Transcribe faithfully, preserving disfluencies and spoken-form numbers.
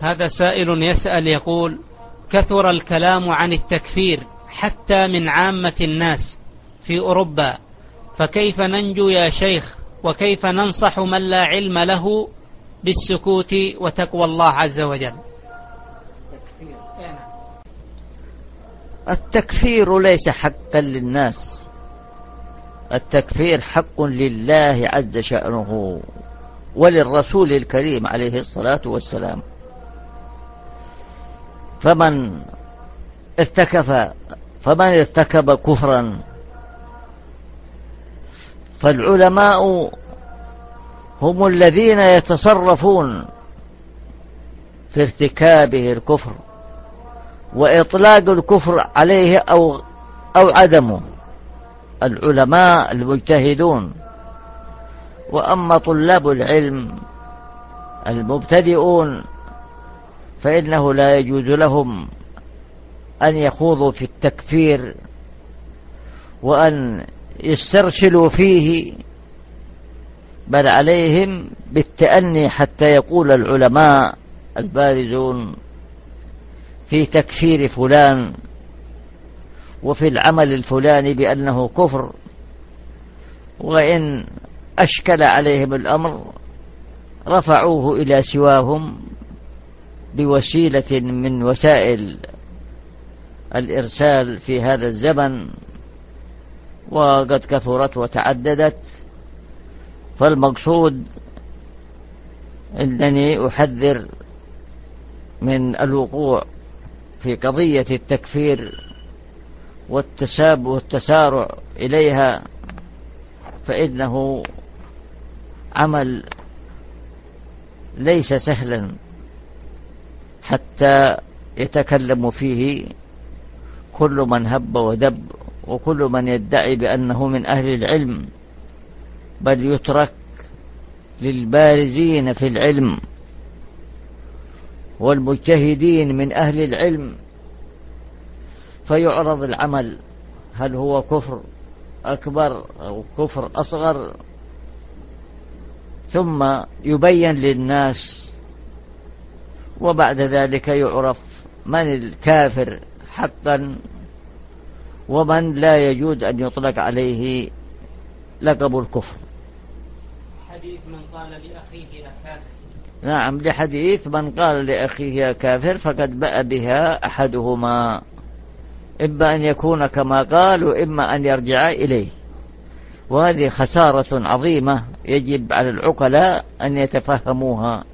هذا سائل يسأل يقول: كثر الكلام عن التكفير حتى من عامة الناس في أوروبا، فكيف ننجو يا شيخ؟ وكيف ننصح من لا علم له بالسكوت وتقوى الله عز وجل؟ التكفير ليس حقا للناس، التكفير حق لله عز شأنه وللرسول الكريم عليه الصلاة والسلام. فمن ارتكب فمن ارتكب كفرا فالعلماء هم الذين يتصرفون في ارتكابه الكفر وإطلاق الكفر عليه أو أو عدمه، العلماء المجتهدون. وأما طلاب العلم المبتدئون فإنه لا يجوز لهم أن يخوضوا في التكفير وأن يسترسلوا فيه، بل عليهم بالتأني حتى يقول العلماء البارزون في تكفير فلان وفي العمل الفلاني بأنه كفر، وإن أشكل عليهم الأمر رفعوه إلى سواهم بوسيلة من وسائل الإرسال في هذا الزمن، وقد كثرت وتعددت. فالمقصود أنني أحذر من الوقوع في قضية التكفير والتساب والتسارع إليها، فإنه عمل ليس سهلا حتى يتكلم فيه كل من هب ودب وكل من يدعي بأنه من أهل العلم، بل يترك للبارزين في العلم والمجتهدين من أهل العلم فيعرض العمل هل هو كفر أكبر أو كفر أصغر، ثم يبين للناس، وبعد ذلك يعرف من الكافر حقا ومن لا يجوز أن يطلق عليه لقب الكفر. حديث من قال لأخيه يا كافر. نعم، لحديث من قال لأخيه يا كافر فقد بأ بها أحدهما، إما أن يكون كما قال وإما أن يرجع إليه، وهذه خسارة عظيمة يجب على العقلاء أن يتفهموها.